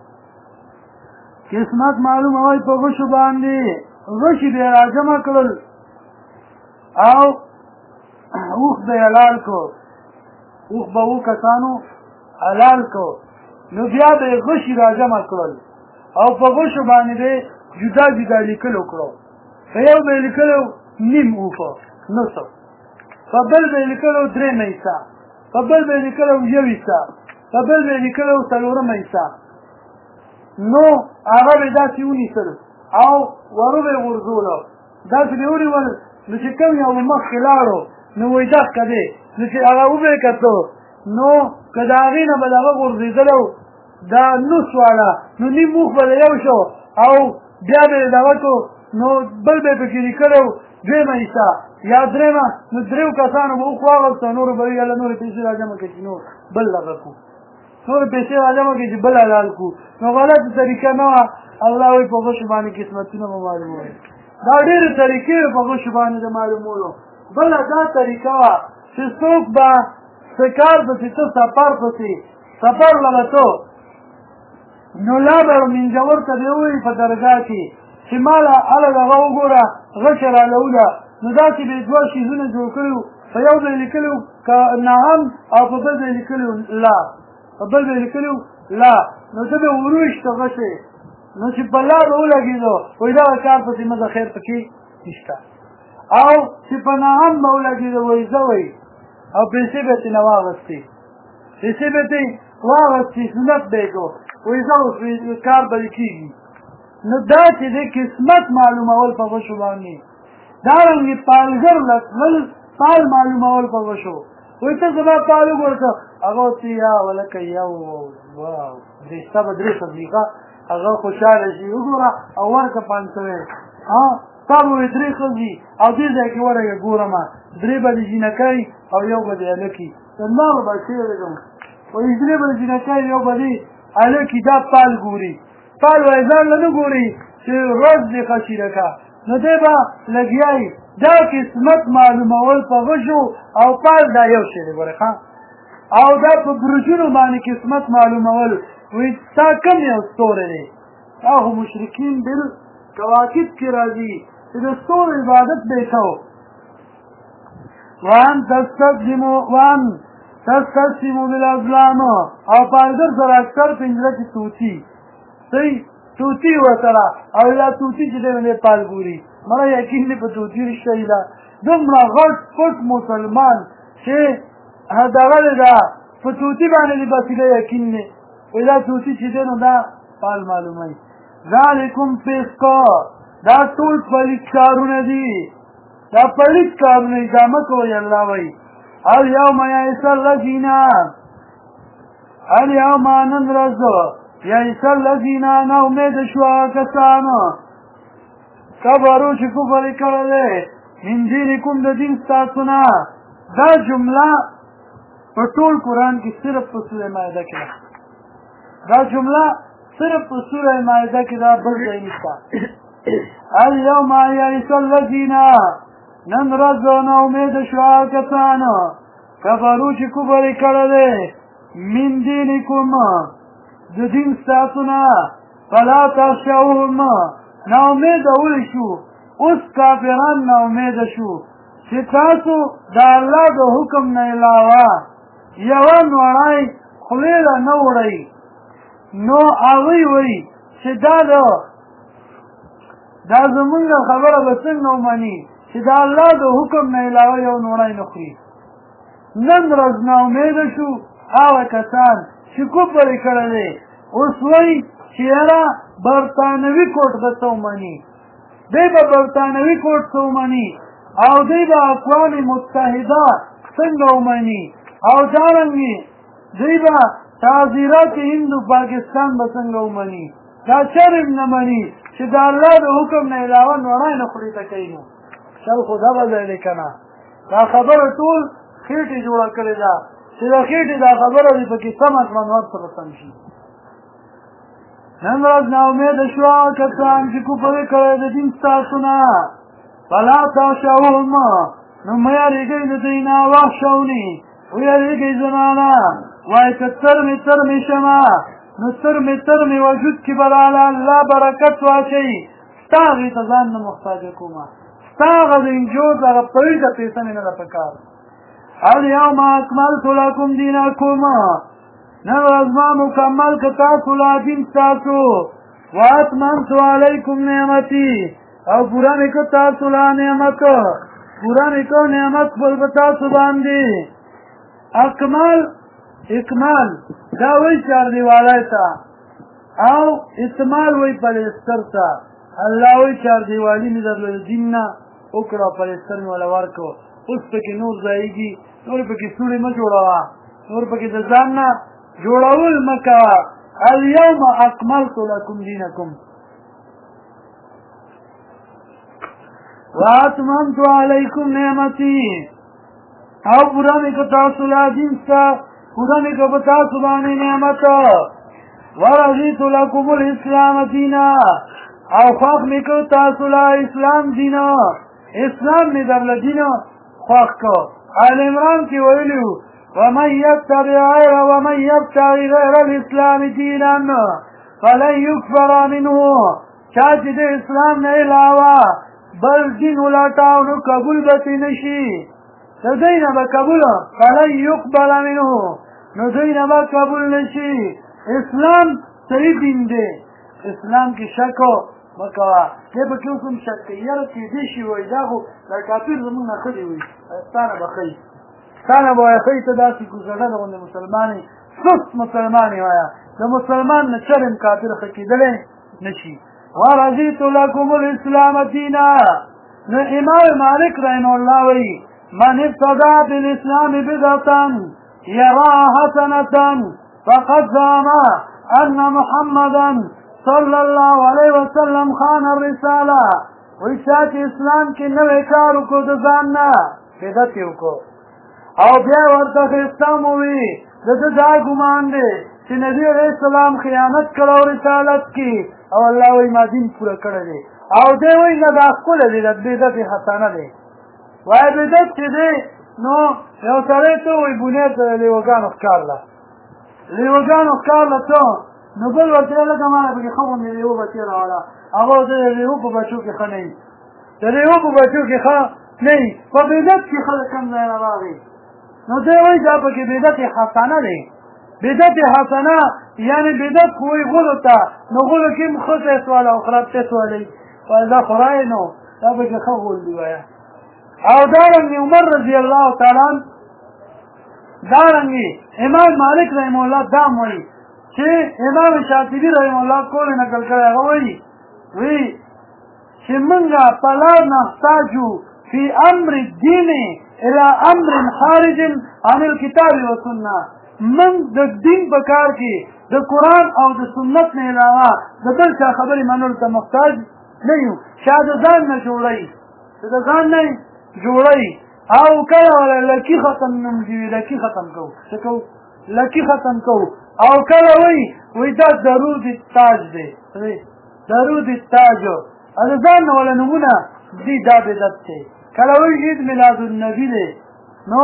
غشي به راجمع کړل او اوښ به حلال کو اوښ به اوه کسانو حلال کو نو بیا به یې غشي راجمع کړل او په غشو باندې به جدا جدا لیکل وکړو په یو به یې لیکلو نیم اوښه نصف په بل به یې لیکلو درېیمه حصه په بل به یې لیکلو یو حصه په بل به یې لیکلو څلورمه حصه نو هغه به داسې ونیسل او ورو به یې غورځولو داسې به یې ونیول نو چې کوم یو به مخکې لاړو نو وایي دقه دی نو چې هغه وبه یې کتو نو که د هغې نه به د هغه غورځېدلو دا نص والا نو نیم اوښ به د یو شو او بیا به یې دغه کو نو بل به یې پکې لیکلو دویمه حصه یا درېیمه نو درېیو کسانو به اوښ واغوسته نورو به ویله نورې پیسې راجمع کړي چې نور بل دغه کړو نورې پیسې راجمع کړي چې بل حلال کړو نو غلطه طریقه نه وه الله وایي په غشو باندې قسمتونه به معلوموي دا ډېرې طریقې وې په غشو باندې د معلومولو بله دا طریقه وه چې څوک به څه کار پسې ته سفر لغتو نو لا به منجور ته دې ووایي په درګاه کې چې ماله هله دغه وګوره غشه رالوله نو داسې به یې دوه شیزونه جوړ کړي وو په په یو ځای لیکلي نعم او په بل ځای لیکلي لا په بل ځای لیکلي لا نو ته به ورویشت غشې نو چې په لا به ولګېدو وایي دغه کار پسې مه ځه خیر پکې نشته او چې په نعم به ولګېدو وایي ځه وایي او پیسې به ترې نه واغستې پیسې به ترې واغستې سنت به یې کړو وایي ځه اوس کار به دې کېږي نو دا چې د قسمت معلومول په غشو باندې دارنګې پالګر لتلل پال معلومول په غشو وایي ته زما پال وګورته هغه ورته یا ولکه یو درېشته به درې صدیقه هغه خوشحاله شي وګوره او ورکه 500 تا به وایي درې ښځې او دې ځای کې ورغه ګورمه درې به دې جینکۍ او یو به دې هلکي زما به بچې ولګم وایي درې به دې جینکۍ یو به دې هلکي دا پال ګوري پال وایي ځان له نه ګوري چې روز دې ښه شیرکه نو دی به لګیایي دا قسمت معلومول په غشو او پال دا یو شی دی ګورې ښه او دا په برجونو باندې قسمت معلومول وایي تا کم یو ستوری دی دا خو مشرکین بل کواکب کې راځي چې د ستورو عبادت به یې کوو وان تستقسمو بالازلام او پالګر سره اکثر پنجره کې توتي صحیح توتی ورسره او دا توتی چې دی باندې پال ګوري مړه یقین دی په توتی رشته یې ده دومره غټ پټ مسلمان چې دغه دی دا په توتی باندې دې بسیله یقین دی وایي دا توتی چې دی نو دا پال معلوموي ذلکم فسق دا ټول پلیت کارونه دي دا پلیت کارونه دا مه کوئ الله وایي الیوم یئس الذین الیوم نن ورځ یئس الذین نا امید شو کسان کفروا چې کفر یې کړی دی من دینکم د دین ستاسو نه دا جمله په ټول قرآن کې صرف په سوره مائده کې ده دا جمله صرف په سوره مائده کې دا بل ځای نشته الیوم یئس الذین نن ورځ نا امید شو کسان کفروا چې کفر یې کړی دی من دینکم د دین ستاسو نه فلا تخشوهم نا امیده ولی شو اوس کافران نا امیده شو چې تاسو د الله د حکم نه علاوه یوه نوړی خولې له نه وړئ نو هغوی وایي چې دا زمونږ خبره به څنګه ومني چې د الله د حکم نه علاوه یو نوړی نه خوري نن ورځ نا امیده شو هغه کسان چې کفر یې کړی دی اوس وایي چې یاره برطانوي کوټ به څه ومني دی به برطانوي کوټ څه ومني او دی به اقوام متحده څنګه ومني او دارنګې دی به تعزیرات هند و پاکستان به څنګه ومني دا چرم نه مني چې د الله د حکم نه علاوه نوړی نه خوري ته کوي نو چل خو دغه ځای دی که نه دا خبره ټول خېټې جوړه کړې ده چې د خېټې دا خبره دې پکې سمه کړه نو هر څه به سم شي نن ورځ نا امیده شوه کسان چې کفر یې کړی د دین ستاسو نه فلا تخشوهم نو مه یارېږئ د دوی نه واخشوني ویارېږئ زما نه وایي که ترمې شمه نو ترمې وجود کې به راله الله برکت واچوي ستا هغې ته ځان نه محتاجه کومه ستا هغه د انجور دغه پریږده پیسه مې نه ده په کار الیوم اکملت لکم دینکم نن ورځ ما مکمل که تاسو لا دین ستاسو واتممت علیکم نعمتي او پوره مې که تاسو لا نعمت پوره مې که نعمت خپل په تاسو باندې اکمال دا وایي چاردیوالۍ ته او اتمال وایي پلیستر ته الله وایي چاردیوالي مې درله د دین نه وکړه پلیستر مې وله ورکړو اوس پکې نور ځایږي نور پکې سوړې مه جوړوه نور پکې د ځان نه جوړول مه کوه الیوم اکملت لکم دینکم واتممت علیکم نعمتي او پوره مې که تاسو لا دین سته پوره مې که په تاسو باندې نعمت ورضیت لکم الاسلام دینا او خوښ مې که تاسو لا اسلام دینا اسلام مې درله دین خوښ که آل عمران کې ویلي ومن يبتغي غير الاسلام دينا فلن يكفر منه چا چې د اسلام نه علاوه بل دین ولټاو نو قبول به ترې نشي د دوی نه به قبول فلن یقبل منه نو دوی نه به قبول نشي اسلام صحیح دین دی اسلام کې شک مه کوه دی په کې اوس هم شک کوي یاره کېدای شي وایي دا خو دا کافر زمونږ نه ښه دی وایي ستا نه به ښایي ستا نه به وایي ښایي ته داسې ګوزړه غوندې مسلمان یې سست مسلمان یې وایه د مسلمان نه چرم کافر ښه کېدلی نه شي ورضیت لکم الاسلام دینا نو امام مالک رحمه الله وایي من ابتدع بالاسلام بدعة يراها حسنة فقد زعم ان محمدا صلى الله عليه وسلم خان الرساله ویسا چې اسلام کې نوې کار وکړو د ځان نه بدعت یې وکړو او بیا ورته ښایسته مو وي د ده دا ګمان دی چې نبي علیه السلام خیانت کړی رسالت کې او الله وایي ما دین پوره کړی دی او دی وایي نه دا ښکلی دی د بدعت حسنه دی وایي بدعت چې دی نو یو سړی ته وایي بنیاد د لیوګانو ښکار له لیوګانو ښکار له ته نو بل ورته لکه ماله پکې ښه غوندې لیوه به تېروله هغه د لیوه په بچو کې ښه نه وي د لیوه په بچو کې ښه نه وي په بدعت کې ښه د کوم ځای نه راغی نو دی وایي دا پکې بدعت حسنه دی بدعت حسنه یعنی بدعت خو وایي غلو ته نو غلو کې هم ښه ځای سواله او خراب ځای سوالی وایي دا خو رایې نو دا پکې ښه غول دی وایه او دارنګې عمر رضی الله تعالی عنه دارنګې امام مالک رحمه الله دا هم وایي چې امام شاطبي رحمه الله کول نقل کړی هغه وایي چې موږ فلا نحتاج فی امر الدین الى امر خارج عن الكتاب والسنه من د دین په کار کې د قرآن او د سنت نه علاوه د بل چا خبرې منلو ته محتاج نه یو شاید ځان نه جوړوي د ځان نه جوړوي او کله ولا لکی ختم نمږي لکی ختم کوو لکی ختم کوو او کله وی دا درود تاج دی درود تاج از ځان ولا نمونه دی دا بدعت دی کله وی عید میلاد النبی دی نو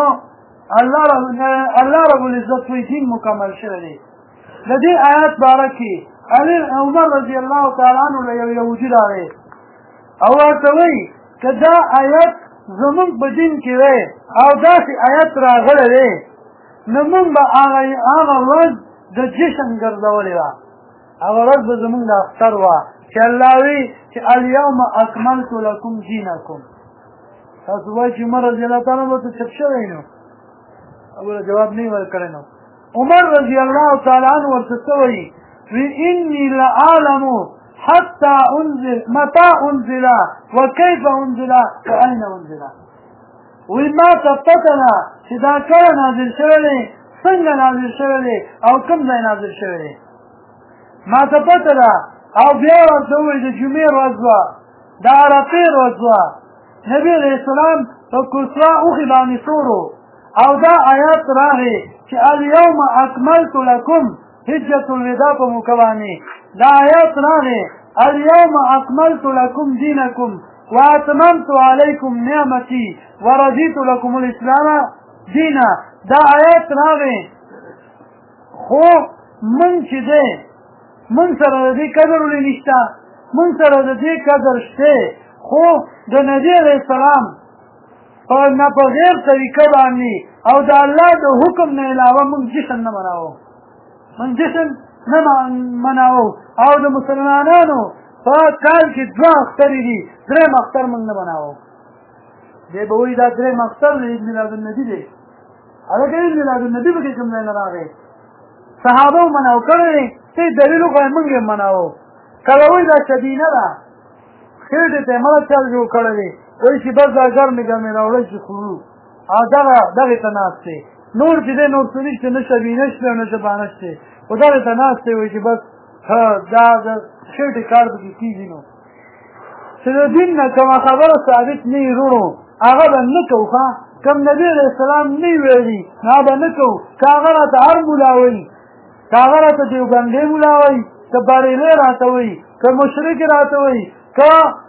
الله رب العزت وی دین مکمل شوی دی د دې آیات باره کې عمر رضی الله تعالی عنه له یو یهودي راغی او ورته وی که دا آیات زمونږ په دین کې وی او داسې آیات راغلی دی نو مونږ به هغه ورځ د جشن ګرځولې وه هغه ورځ به زمونږ د اختر وه چې الله وی چې الیوم اکملت لکم دینکم تاسو وایي چې عمر رضی الله تعالی عنه ته چپ شوی نو اوله جواب نه ورکړی نو عمر رضی الله تعالی عنه ورته څه وایي وی انی لعالم حتى انزل متى انزل وكيف انزل واين انزل وی ما ته پته ده چې دا کله نازل شوی دی څنګه نازل شوی دی او کوم ځای نازل شوی دی ما ته پته ده او بیا ورته ووایي د جمعې ورځ وه د عرفې ورځ وه نبي علیه السلام په کوسوا اوښې باندې سور او دا آیات راغی چې الیوم اکملت لکم حجة الوداع په موقع باندې دا آیات راغی الیوم اکملت لکم دینکم واتممت علیکم نعمتي ورضیت لکم الاسلام دینا دا آیات راغی خو من چې دی من سره د دې قدر ولې نشته من سره د دې قدر شته خو د نبي علیه السلام په غیر طریقه باندې او د الله د حکم نه علاوه موږ جشن نه مناوو موږ جشن نه مناوو او د مسلمانانو په کال کې 2 اخترې دي 3 اختر موږ نه مناوو دی به وایي دا 3 اختر د عید میلاد النبي دی هلکه عید میلاد النبي پکې کوم ځای نه راغی صحابه مناو کړی ته دلیل وخوای موږ یې مناوو کله وایي دا شدینه ده خېټې ته مړه چل جوړ کړی دی وایي چې بس دا ګرمې ګرمې راوړی چې خورو او دغې ته ناست دی نور چې دی نور څه نشته نه شبینه شته او نه شبانه شته خو دغې ته ناست دی وایي چې بس دا د خېټې کار پکې کېږي نو چې د دین نه کومه خبره ثابت نه وي وروڼو هغه به نه کوو ښه کوم نبي علیه السلام نه وي ویلي نو هغه به نه کوو که هغه راته هر ملا وایي که هغه راته دیوبندي ملا وایي که بریلی راته وایي که مشرک راته وایي که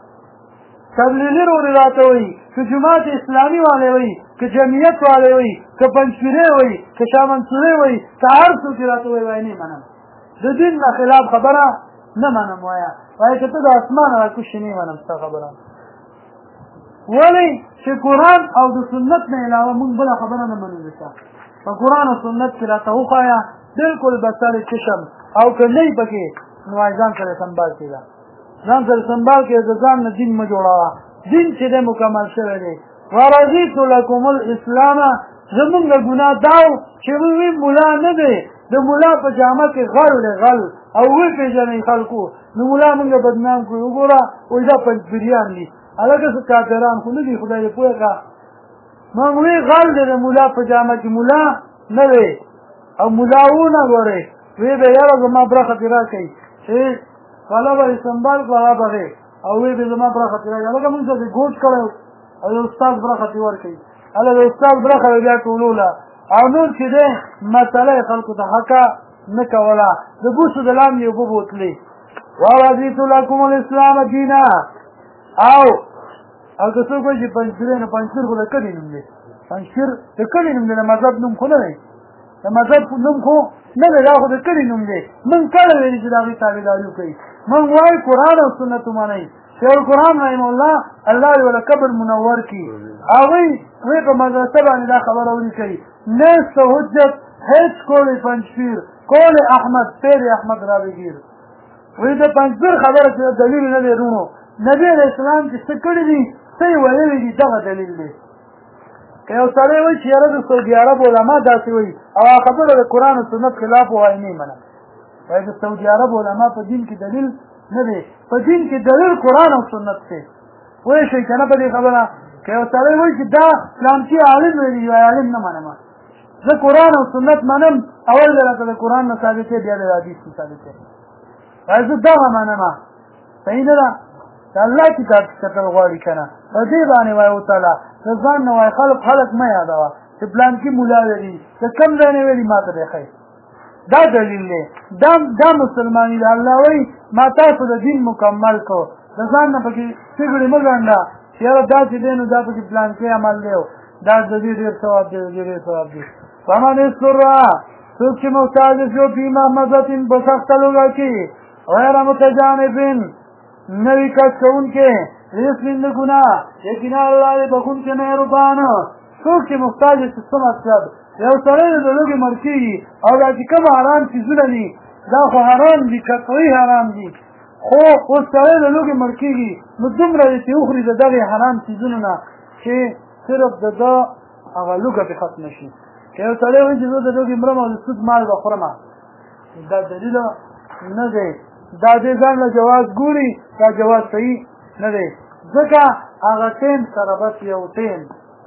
تبلیغي رورې راته وایي که جماعت اسلامي والی وایي که جمعیت والی وایي که پنجپیرې وایي که شاه منصورې وایي که هر څوک یې راته وایي نه منم د دین نه خلاف خبره نه منم وایه وایي که ته د اسمانه راکوشي نه منم ستا خبره ولې چې قرآن او د سنت نه علاوه موږ بله خبره نه منو ځکه په قرآن او سنت کې راته وښایه بلکل به سر چشم او که نه پکې نو ځان سره سنبال کړه ځان سره سنبال کړه د ځان نه دین مه جوړوه دین چې دی مکمل شوی دی ورضیت لکم الاسلام زمونږ ګناه دا و چې موږ ملا نه دی د ملا په جامه کې غل او وپېژنئ خلکو نو ملا موږ بدنام کړو وګوره وایي دا پنجپیریان دي هلکه څه کافران خو نه دي خدای دې پوه کړه موږ وی غل دی د ملا په جامه کې ملا نه دی او ملاونه ګورئ وی به یاره زما برخه دې راکړئ چې غله به یې سنبال کړو هغه بغې او وی به زما برخه دې راکړئ هلکه موږ ته ګوټ کړی او د استاد برخه دې ورکړئ هله د استاد برخه به بیا ټولوله او نور چې دی مسله یې خلکو ته حقه نه کوله د بوسو د لاندې اوبه بوتلې ورضیت لکم الاسلام دینا او که څوک وایي چې پنجپیر نه پنجپیر خو د کلي نوم دی پنجپیر د کلي نوم دی د مذهب نوم خو نه دی د مذهب نوم خو نه دی دا خو د کلي نوم دی موږ کله ویلي چې د هغې تابعداري وکړئ موږ وایو قرآن او سنت ومنئ شیخ القرآن رحم الله الله یې وله قبر منور کړي هغوی وی په مدرسه باندې دا خبره ولیکئ نیست حجت هیچ قول پنجپیر قول احمد پیر احمد را بگیر وی د پنجپیر خبره چې دلیل نه دی رونو نبی علیه السلام چې څه کړي دي څه یې ویلي دي دغه دلیل دی که یو سړی وایي چې یاره د سعودي عرب علما داسې وایي او هغه خبره د قرآن او سنت خلاف وایي نه یې منم وایي د سعودي عرب علما په دین کې دلیل نه دی په دین کې دلیل قرآن او سنت دی وایي شئ که نه په دې خبره که یو سړی وایي چې دا فلانکي عالم ویلي وایي عالم نه منم زه قرآن او سنت منم اول به راته د قرآن نه ثابت دی بیا د حدیث نه ثابت دی وایي زه دغه منم صحیح نه ده د الله کتاب کې کتل غواړي که نه په دې باندې وایي وتعالی د ځان نه وایي خلک مه یادوه چې پلانکي ملا ویلي د کوم ځای نه ویلي ما ته دی ښایي دا دلیل دی دا مسلماني ده الله وایي ما تاسو د دین مکمل کو د ځان نه پکې سګړې مه ګڼډه چې یاره داسې دی نو دا پکې پلانکي عمل دی دا د دې ډېر ثواب دی ډېر ثواب دی فمن استرا څوک چې محتاج شو فی مهمزة په سخته لوږه کې غیر متجانبین نوی کس کوونکې رسم د ګناه یقینا الله دې بخښونکی مهربان څوک چې محتاج شي څه مطلب یو سړی د لوږې مړ کېږي او دا چې کوم حرام څیزونه دي دا خو حرام دي قطعي حرام دي خو اوس سړی د لوږې مړ کېږي نو دومره دې چې وخوري د دغې حرام څیزونو نه چې صرف د ده هغه لوږه پرې ختمه شي که یو سړی وایي چې زه د لوږې مرم او د سود مال به خورم دا دلیل نه دی دا دې ځان له جواز ګوري دا جواز صحیح نه دی ځکه هغه ټیم سره بس یو ټیم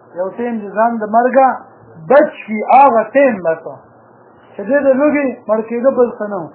د ځان د مرګه بچ شي هغه ټیم بس چې دې د لوږې مړ کېده بل څه نه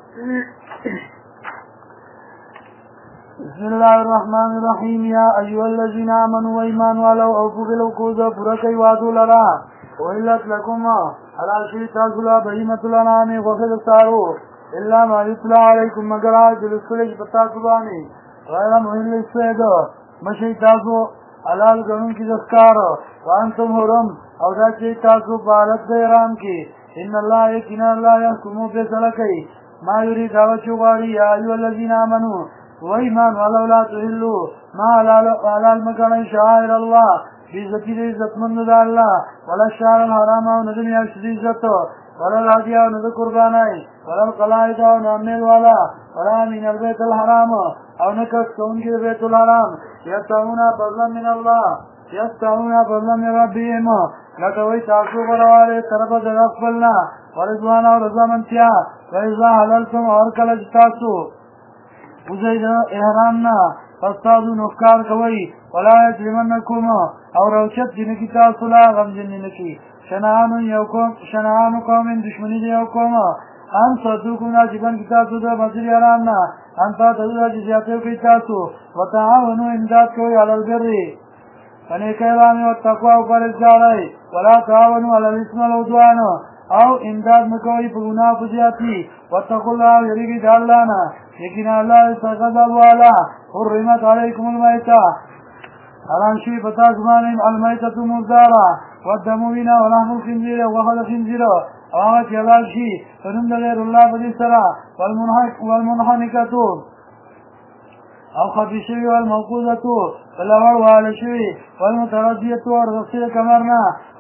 بسم الله الرحمن الرحیم یا ایها الذین آمنوا ایمان والو اوفوا بالعقود پوره کوئ وعدو لره احلت لکم حلال شوي تاسو له بهیمة الانعام غوښې د څاروو الا ما یتلی علیکم مگر هغه چې لوستلی شي په تاسو باندې غیر محل الصید مشئ تاسو حلال ګڼونکي د ښکار وانتم حرم او دا چې تاسو په حالت د احرام کې ان الله یقینا الله یحکمو فیصله کوي ما یرید هغه چې غواړي یا ایها الذین آمنوا و ایمان والو لا تحلوا ما حلال مه ګڼئ شعائر الله بېعزتي د عزتمندو د الله ولا الشهر الحرام او نه د میاشتو د عزت ولا الهدي او نه د قربانۍ ولا القلائد او نه امید والا ولا من البیت الحرام او نه کس کوونکي د بیت الحرام یبتغون فضلا من الله یبتغون فضلا من ربهم لټوئ تاسو غوره طرفه د رب خپل نه ورضوان او رضامندتیا واذا حللتم او هر کله چې تاسو وځئ د احرام نه پس تاسو نو ښکار کوئ ولا یجرمنکم او روچت دې نه کړي تاسو لا غمجن نه کړي شنعان قوم دشمنی د یو قوم ان صدوکم ناجبن کړي تاسو د مسجد حرام نه ان تاسو چې زیاتې کوي تاسو وتعاونوا امداد کوئ علی البر فنیکۍ باندې والتقوا او پرهیزګارۍ ولا تعاونوا علی الاثم والعدوان او امداد مه کوئ په ګناه په زیاتي واتقوا الله یریږئ د الله نه یقینا الله غضب والا حرمت علیکم المیتة حرام شوي په تاسو باندې المیتة مرداره والدم وینه ولحم الخنزیر وغوښه د خنزیر او هغه چې حلال شي په نوم د غیر الله په دې سره والمنحنکة او خفي شوي والموقوذة فلور والشوي والمتردية ورغسل كمرنا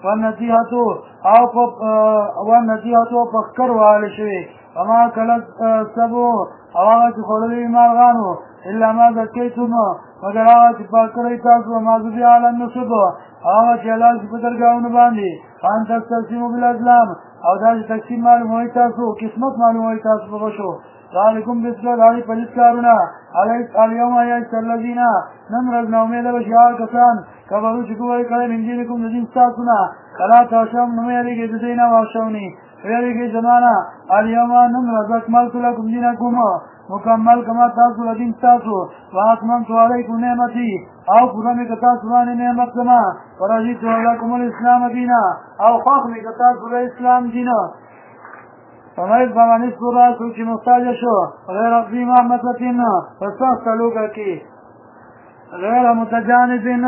والنتيهة فخكر والشوي وما كلت سبو اواغت خلوي مارغانو إلا ما ذكيتم مگر آغت پاکر تاسو وما ذبی على النصب آغت یلال سپتر گاون باندی فان تستقسیمو بالازلام او داج تقسیم معلوم ہوئی تاسو قسمت معلوم ہوئی تاسو بغشو ذالکم بسلو داری پلیس کارونا اليوم ایس اللذین نمرزنا امید بشیار کسان کبرو چکوئی کرے من دینکم ندین ستاسونا کلا تاشم نمیلی گی ددینا واشونی ویلی گی زمانا اليوم نمرز اکملت لکم دینکم مکمل کما تاسو لدین تاسو واتممت علیکم نعمتی او پورمی کتاسو بانی نعمت کما ورزیتو لکم الاسلام دینا او خاخمی کتاسو الاسلام دینا فمائد بمانیس پورا سوچی مختاج شو غیر اقضی محمدتین فسخت لوگا کی غیر متجانبین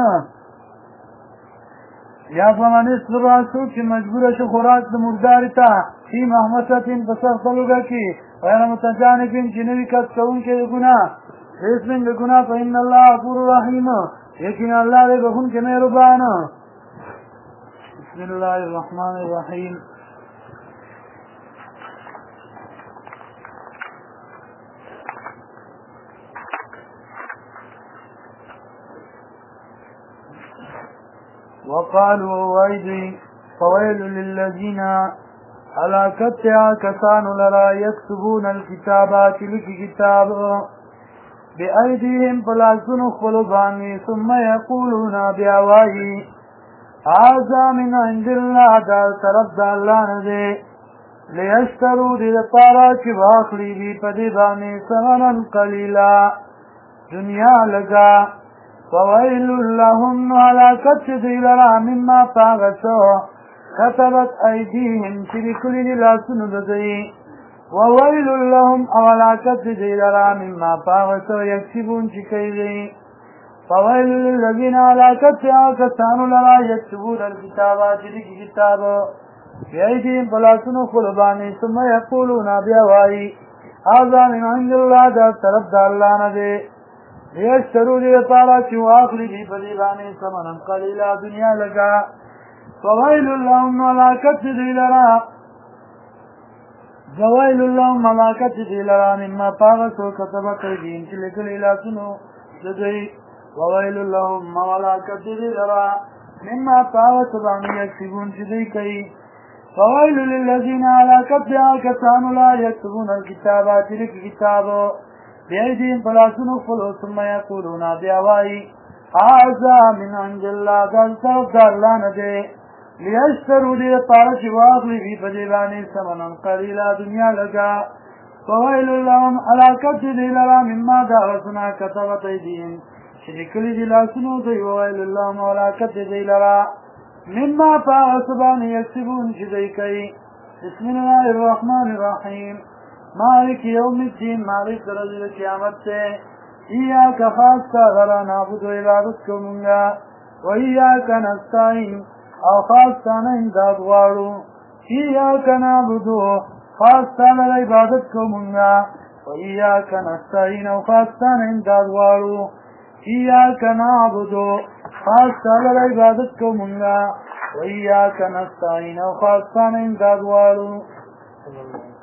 یا فمانیس پورا سوچی مجبور شو خوراک مرداری تا فی محمدتین فسخت لوگا کی غیر متجانبین جنوی کس کون کے گناہ اسمن بگناہ فإن اللہ غفور رحیم لیکن اللہ دے بخون کے مہربان بسم اللہ الرحمن الرحیم وقالوا ويدي فويل للذين هلاكتها كسان لرا يكتبون الكتابات لك كتاب بأيديهم فلاسن خلباني ثم يقولون بأواهي هذا من عند الله دار طرف الله نده ليشتروا دي دپارا چی واخلی بی پدیبانی ثمنا قلیلا دنیا لگا فويل لهم هلاكت دی لرا مما پاغسو كتبت أيديهم شركل للاسن ددي وويل لهم أولاكت دي لرا مما پاغسو يكسبون شكيدي فويل للذين هلاكت آكسان لرا يكسبون الكتابات لك كتاب بأيديهم فلاسن خلباني ثم يقولون بأواهي هذا من عند الله دا طرف دا الله ندي ليشتروا دي طارا چو آخری دی بدیبانی ثمنا قلیلا دنیا لگا فويل لهم ملاكت دي لرا فويل لهم ملاكت دي لرا مما پاغسو كتبت ايديهم چلکل الاسنو ددي وويل لهم ملاكت دي لرا مما پاغسو بانی يكسبون چدي کئی فويل للذين هلاكت كسان لا يكتبون الكتابات لك كتابو بأيديهم فلاسن خلو ثم يقولون بأواهي هذا من عند الله قال طرف الله ندي ليشتروا دي طارش واغلي في بديباني ثمنا قليلا دنیا لگا فويل لهم هلاكت دي لرا مما دارسنا كتبت أيديهم شركل دي لاسنو دي وويل لهم هلاكت دي لرا مما فاسبان يكسبون شدي كي بسم الله الرحمن الرحيم مالك يوم الدين مالك درجة قیامت سے ایاک خاص کا غرا نعبد و عبادت کو منگا و ایاک نستعین او خاص تانا امداد غارو ایاک نعبد خاص تانا عبادت کو منگا و ایاک نستعین او خاص تانا امداد غارو ایاک نعبد خاص تانا عبادت کو منگا و ایاک نستعین او خاص تانا امداد غارو